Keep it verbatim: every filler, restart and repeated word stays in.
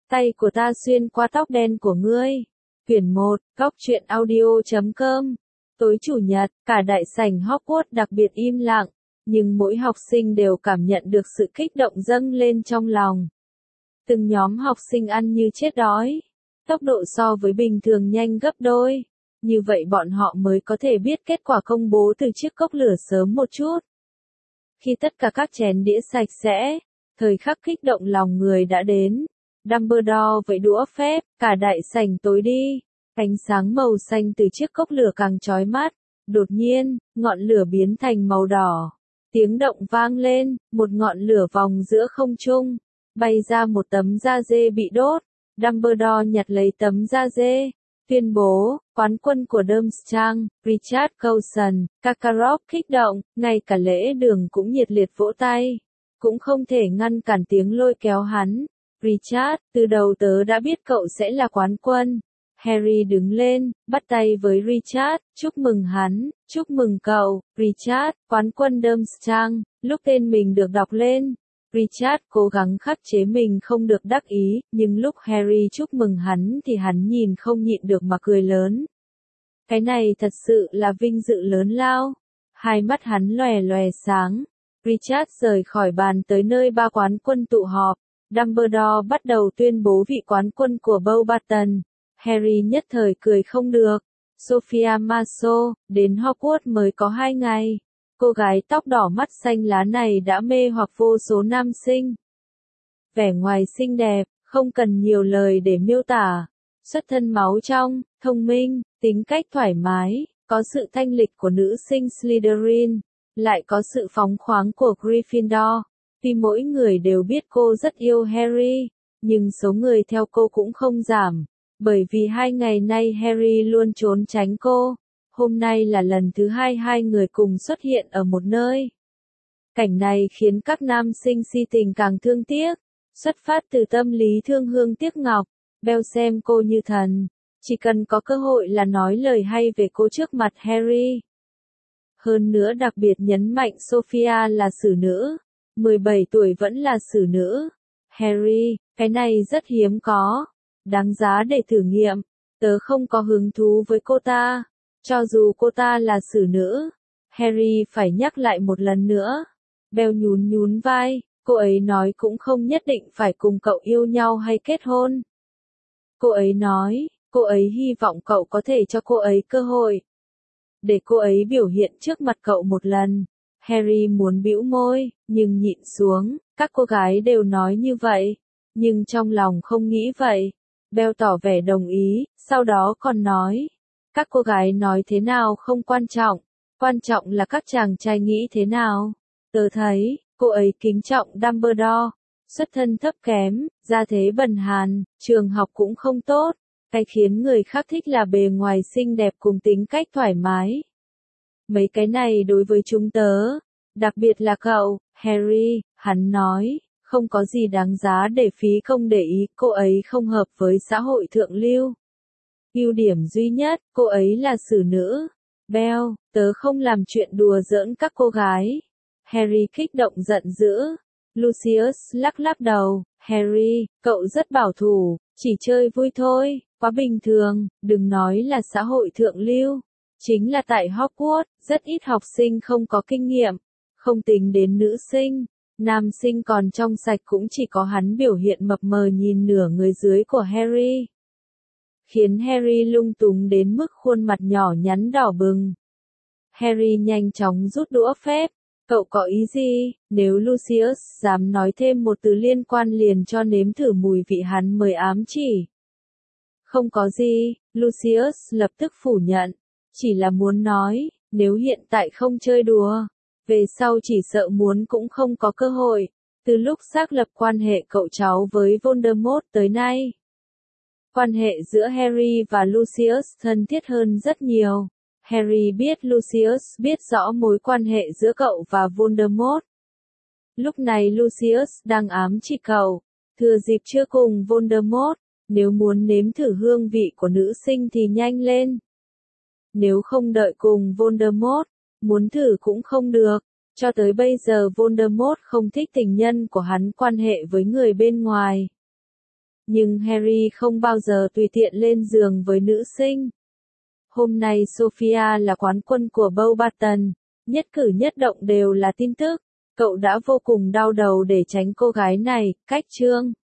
Tay của ta xuyên qua tóc đen của ngươi. Quyển một, góc truyện audio chấm com. Tối chủ nhật, cả đại sảnh Hogwarts đặc biệt im lặng, nhưng mỗi học sinh đều cảm nhận được sự kích động dâng lên trong lòng. Từng nhóm học sinh ăn như chết đói, tốc độ so với bình thường nhanh gấp đôi, như vậy bọn họ mới có thể biết kết quả công bố từ chiếc cốc lửa sớm một chút. Khi tất cả các chén đĩa sạch sẽ, thời khắc kích động lòng người đã đến. Dumbledore vẫy đũa phép, cả đại sảnh tối đi, ánh sáng màu xanh từ chiếc cốc lửa càng chói mắt. Đột nhiên, ngọn lửa biến thành màu đỏ. Tiếng động vang lên, một ngọn lửa vòng giữa không trung, bay ra một tấm da dê bị đốt. Dumbledore nhặt lấy tấm da dê, tuyên bố, quán quân của Durmstrang, Richard Coulson. Karkaroff kích động, ngay cả lễ đường cũng nhiệt liệt vỗ tay, cũng không thể ngăn cản tiếng lôi kéo hắn. Richard, từ đầu tớ đã biết cậu sẽ là quán quân. Harry đứng lên, bắt tay với Richard, chúc mừng hắn, chúc mừng cậu, Richard, quán quân Durmstrang. Lúc tên mình được đọc lên, Richard cố gắng khắc chế mình không được đắc ý, nhưng lúc Harry chúc mừng hắn thì hắn nhìn không nhịn được mà cười lớn. Cái này thật sự là vinh dự lớn lao. Hai mắt hắn lòe lòe sáng. Richard rời khỏi bàn tới nơi ba quán quân tụ họp. Dumbledore bắt đầu tuyên bố vị quán quân của Beauxbaton. Harry nhất thời cười không được. Sophia Marceau, đến Hogwarts mới có hai ngày. Cô gái tóc đỏ mắt xanh lá này đã mê hoặc vô số nam sinh. Vẻ ngoài xinh đẹp, không cần nhiều lời để miêu tả. Xuất thân máu trong, thông minh, tính cách thoải mái, có sự thanh lịch của nữ sinh Slytherin, lại có sự phóng khoáng của Gryffindor. Tuy mỗi người đều biết cô rất yêu Harry, nhưng số người theo cô cũng không giảm, bởi vì hai ngày nay Harry luôn trốn tránh cô. Hôm nay là lần thứ hai hai người cùng xuất hiện ở một nơi. Cảnh này khiến các nam sinh si tình càng thương tiếc, xuất phát từ tâm lý thương hương tiếc ngọc. Bell xem cô như thần, chỉ cần có cơ hội là nói lời hay về cô trước mặt Harry. Hơn nữa đặc biệt nhấn mạnh Sophia là xử nữ, mười bảy tuổi vẫn là xử nữ. Harry, cái này rất hiếm có, đáng giá để thử nghiệm. Tớ không có hứng thú với cô ta, cho dù cô ta là xử nữ. Harry phải nhắc lại một lần nữa. Bell nhún nhún vai, cô ấy nói cũng không nhất định phải cùng cậu yêu nhau hay kết hôn. Cô ấy nói, cô ấy hy vọng cậu có thể cho cô ấy cơ hội, để cô ấy biểu hiện trước mặt cậu một lần. Harry muốn bĩu môi, nhưng nhịn xuống, các cô gái đều nói như vậy, nhưng trong lòng không nghĩ vậy. Bell tỏ vẻ đồng ý, sau đó còn nói, các cô gái nói thế nào không quan trọng, quan trọng là các chàng trai nghĩ thế nào. Tớ thấy, cô ấy kính trọng Dumbledore, xuất thân thấp kém, gia thế bần hàn, trường học cũng không tốt, cái khiến người khác thích là bề ngoài xinh đẹp cùng tính cách thoải mái. Mấy cái này đối với chúng tớ, đặc biệt là cậu, Harry, hắn nói, không có gì đáng giá để phí công để ý, cô ấy không hợp với xã hội thượng lưu. Ưu điểm duy nhất, cô ấy là xử nữ. Bell, tớ không làm chuyện đùa giỡn các cô gái. Harry kích động giận dữ. Lucius lắc lắc đầu, Harry, cậu rất bảo thủ, chỉ chơi vui thôi, quá bình thường, đừng nói là xã hội thượng lưu. Chính là tại Hogwarts, rất ít học sinh không có kinh nghiệm, không tính đến nữ sinh, nam sinh còn trong sạch cũng chỉ có hắn biểu hiện mập mờ nhìn nửa người dưới của Harry. Khiến Harry lung túng đến mức khuôn mặt nhỏ nhắn đỏ bừng. Harry nhanh chóng rút đũa phép. Cậu có ý gì? Nếu Lucius dám nói thêm một từ liên quan liền cho nếm thử mùi vị hắn mới ám chỉ. Không có gì, Lucius lập tức phủ nhận. Chỉ là muốn nói, nếu hiện tại không chơi đùa, về sau chỉ sợ muốn cũng không có cơ hội. Từ lúc xác lập quan hệ cậu cháu với Voldemort tới nay, quan hệ giữa Harry và Lucius thân thiết hơn rất nhiều. Harry biết Lucius biết rõ mối quan hệ giữa cậu và Voldemort. Lúc này Lucius đang ám chỉ cậu, thừa dịp chưa cùng Voldemort, nếu muốn nếm thử hương vị của nữ sinh thì nhanh lên. Nếu không đợi cùng Voldemort, muốn thử cũng không được. Cho tới bây giờ Voldemort không thích tình nhân của hắn quan hệ với người bên ngoài. Nhưng Harry không bao giờ tùy tiện lên giường với nữ sinh. Hôm nay Sophia là quán quân của Beauxbaton, nhất cử nhất động đều là tin tức. Cậu đã vô cùng đau đầu để tránh cô gái này, cách chương.